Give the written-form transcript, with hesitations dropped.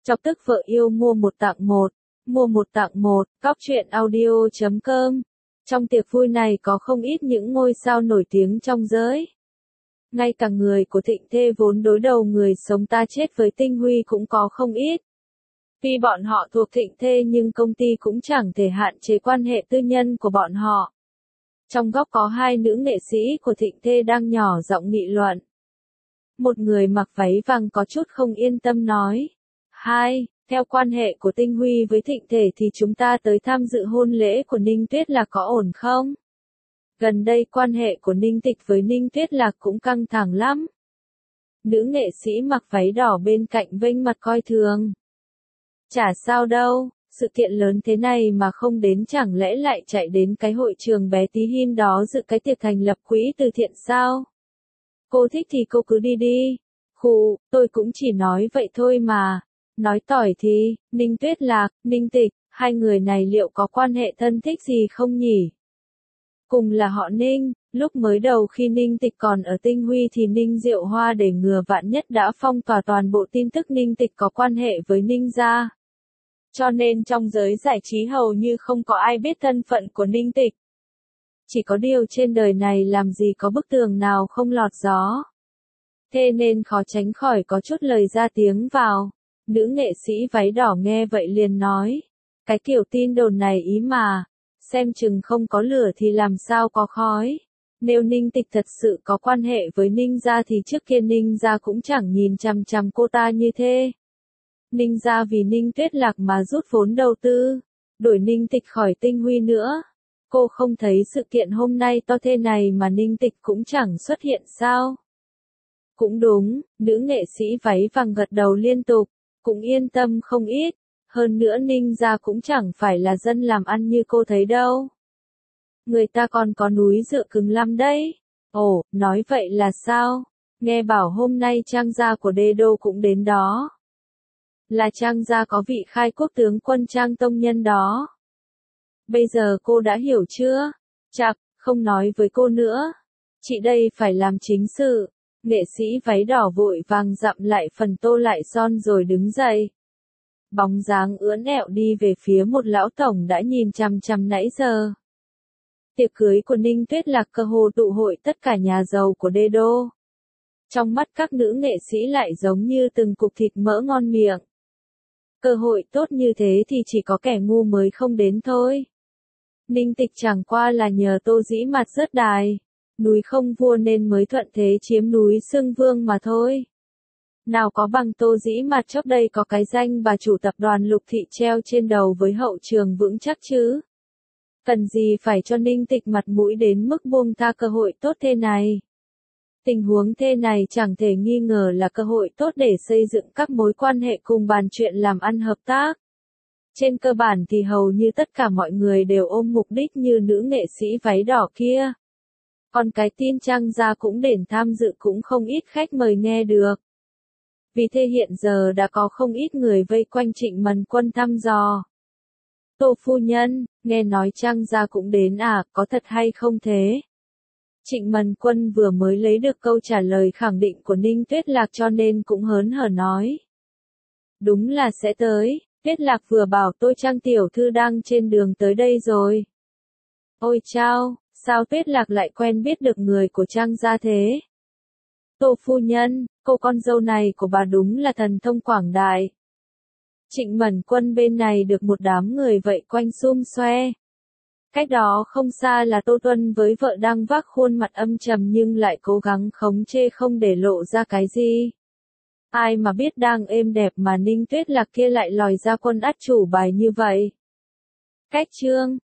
Chọc tức vợ yêu mua một tặng một. Mua một tặng một, cóc truyện audio.com. Trong tiệc vui này có không ít những ngôi sao nổi tiếng trong giới. Ngay cả người của Thịnh Thê vốn đối đầu người sống ta chết với Tinh Huy cũng có không ít. Vì bọn họ thuộc Thịnh Thê nhưng công ty cũng chẳng thể hạn chế quan hệ tư nhân của bọn họ. Trong góc có hai nữ nghệ sĩ của Thịnh Thê đang nhỏ giọng nghị luận. Một người mặc váy vàng có chút không yên tâm nói. Theo quan hệ của Tinh Huy với Thịnh Thể thì chúng ta tới tham dự hôn lễ của Ninh Tuyết Lạc có ổn không? Gần đây quan hệ của Ninh Tịch với Ninh Tuyết Lạc cũng căng thẳng lắm. Nữ nghệ sĩ mặc váy đỏ bên cạnh vênh mặt coi thường. Chả sao đâu, sự kiện lớn thế này mà không đến chẳng lẽ lại chạy đến cái hội trường bé tí hin đó dự cái tiệc thành lập quỹ từ thiện sao? Cô thích thì cô cứ đi đi. Khụ, tôi cũng chỉ nói vậy thôi mà. Nói tỏi thì, Ninh Tuyết Lạc, Ninh Tịch, hai người này liệu có quan hệ thân thích gì không nhỉ? Cùng là họ Ninh, lúc mới đầu khi Ninh Tịch còn ở Tinh Huy thì Ninh Diệu Hoa để ngừa vạn nhất đã phong tỏa toàn bộ tin tức Ninh Tịch có quan hệ với Ninh gia. Cho nên trong giới giải trí hầu như không có ai biết thân phận của Ninh Tịch. Chỉ có điều trên đời này làm gì có bức tường nào không lọt gió. Thế nên khó tránh khỏi có chút lời ra tiếng vào. Nữ nghệ sĩ váy đỏ nghe vậy liền nói. Cái kiểu tin đồn này ý mà. Xem chừng không có lửa thì làm sao có khói. Nếu Ninh Tịch thật sự có quan hệ với Ninh gia thì trước kia Ninh gia cũng chẳng nhìn chằm chằm cô ta như thế. Ninh gia vì Ninh Tuyết Lạc mà rút vốn đầu tư. Đổi Ninh Tịch khỏi Tinh Huy nữa. Cô không thấy sự kiện hôm nay to thế này mà Ninh Tịch cũng chẳng xuất hiện sao? Cũng đúng, nữ nghệ sĩ váy vàng gật đầu liên tục, cũng yên tâm không ít. Hơn nữa Ninh gia cũng chẳng phải là dân làm ăn như cô thấy đâu. Người ta còn có núi dựa cứng lắm đấy. Ồ, nói vậy là sao? Nghe bảo hôm nay Trang gia của Đê Đô cũng đến đó. Là Trang gia có vị khai quốc tướng quân Trang Tông Nhân đó. Bây giờ cô đã hiểu chưa? Chạc, không nói với cô nữa. Chị đây phải làm chính sự. Nghệ sĩ váy đỏ vội vàng dặm lại phần tô lại son rồi đứng dậy. Bóng dáng ưỡn ẹo đi về phía một lão tổng đã nhìn chằm chằm nãy giờ. Tiệc cưới của Ninh Tuyết Lạc cơ hồ tụ hội tất cả nhà giàu của Đê Đô. Trong mắt các nữ nghệ sĩ lại giống như từng cục thịt mỡ ngon miệng. Cơ hội tốt như thế thì chỉ có kẻ ngu mới không đến thôi. Ninh Tịch chẳng qua là nhờ Tô Dĩ Mạt rớt đài. Núi không vua nên mới thuận thế chiếm núi xưng vương mà thôi. Nào có bằng Tô Dĩ Mạt trước đây có cái danh bà chủ tập đoàn Lục Thị treo trên đầu với hậu trường vững chắc chứ. Cần gì phải cho Ninh Tịch mặt mũi đến mức buông tha cơ hội tốt thế này. Tình huống thế này chẳng thể nghi ngờ là cơ hội tốt để xây dựng các mối quan hệ cùng bàn chuyện làm ăn hợp tác. Trên cơ bản thì hầu như tất cả mọi người đều ôm mục đích như nữ nghệ sĩ váy đỏ kia. Còn cái tin Trang gia cũng đến tham dự cũng không ít khách mời nghe được. Vì thế hiện giờ đã có không ít người vây quanh Trịnh Mần Quân thăm dò. Tô phu nhân, nghe nói Trang gia cũng đến à, có thật hay không thế? Trịnh Mần Quân vừa mới lấy được câu trả lời khẳng định của Ninh Tuyết Lạc cho nên cũng hớn hở nói. Đúng là sẽ tới, Tuyết Lạc vừa bảo tôi Trang tiểu thư đang trên đường tới đây rồi. Ôi chao, sao Tuyết Lạc lại quen biết được người của Trang gia thế? Tô phu nhân, cô con dâu này của bà đúng là thần thông quảng đại. Trịnh Mần Quân bên này được một đám người vậy quanh sum xoe. Cách đó không xa là Tô Tuân với vợ đang vác khuôn mặt âm trầm nhưng lại cố gắng khống chế không để lộ ra cái gì. Ai mà biết đang êm đẹp mà Ninh Tuyết Lạc kia lại lòi ra quân át chủ bài như vậy. Cách chương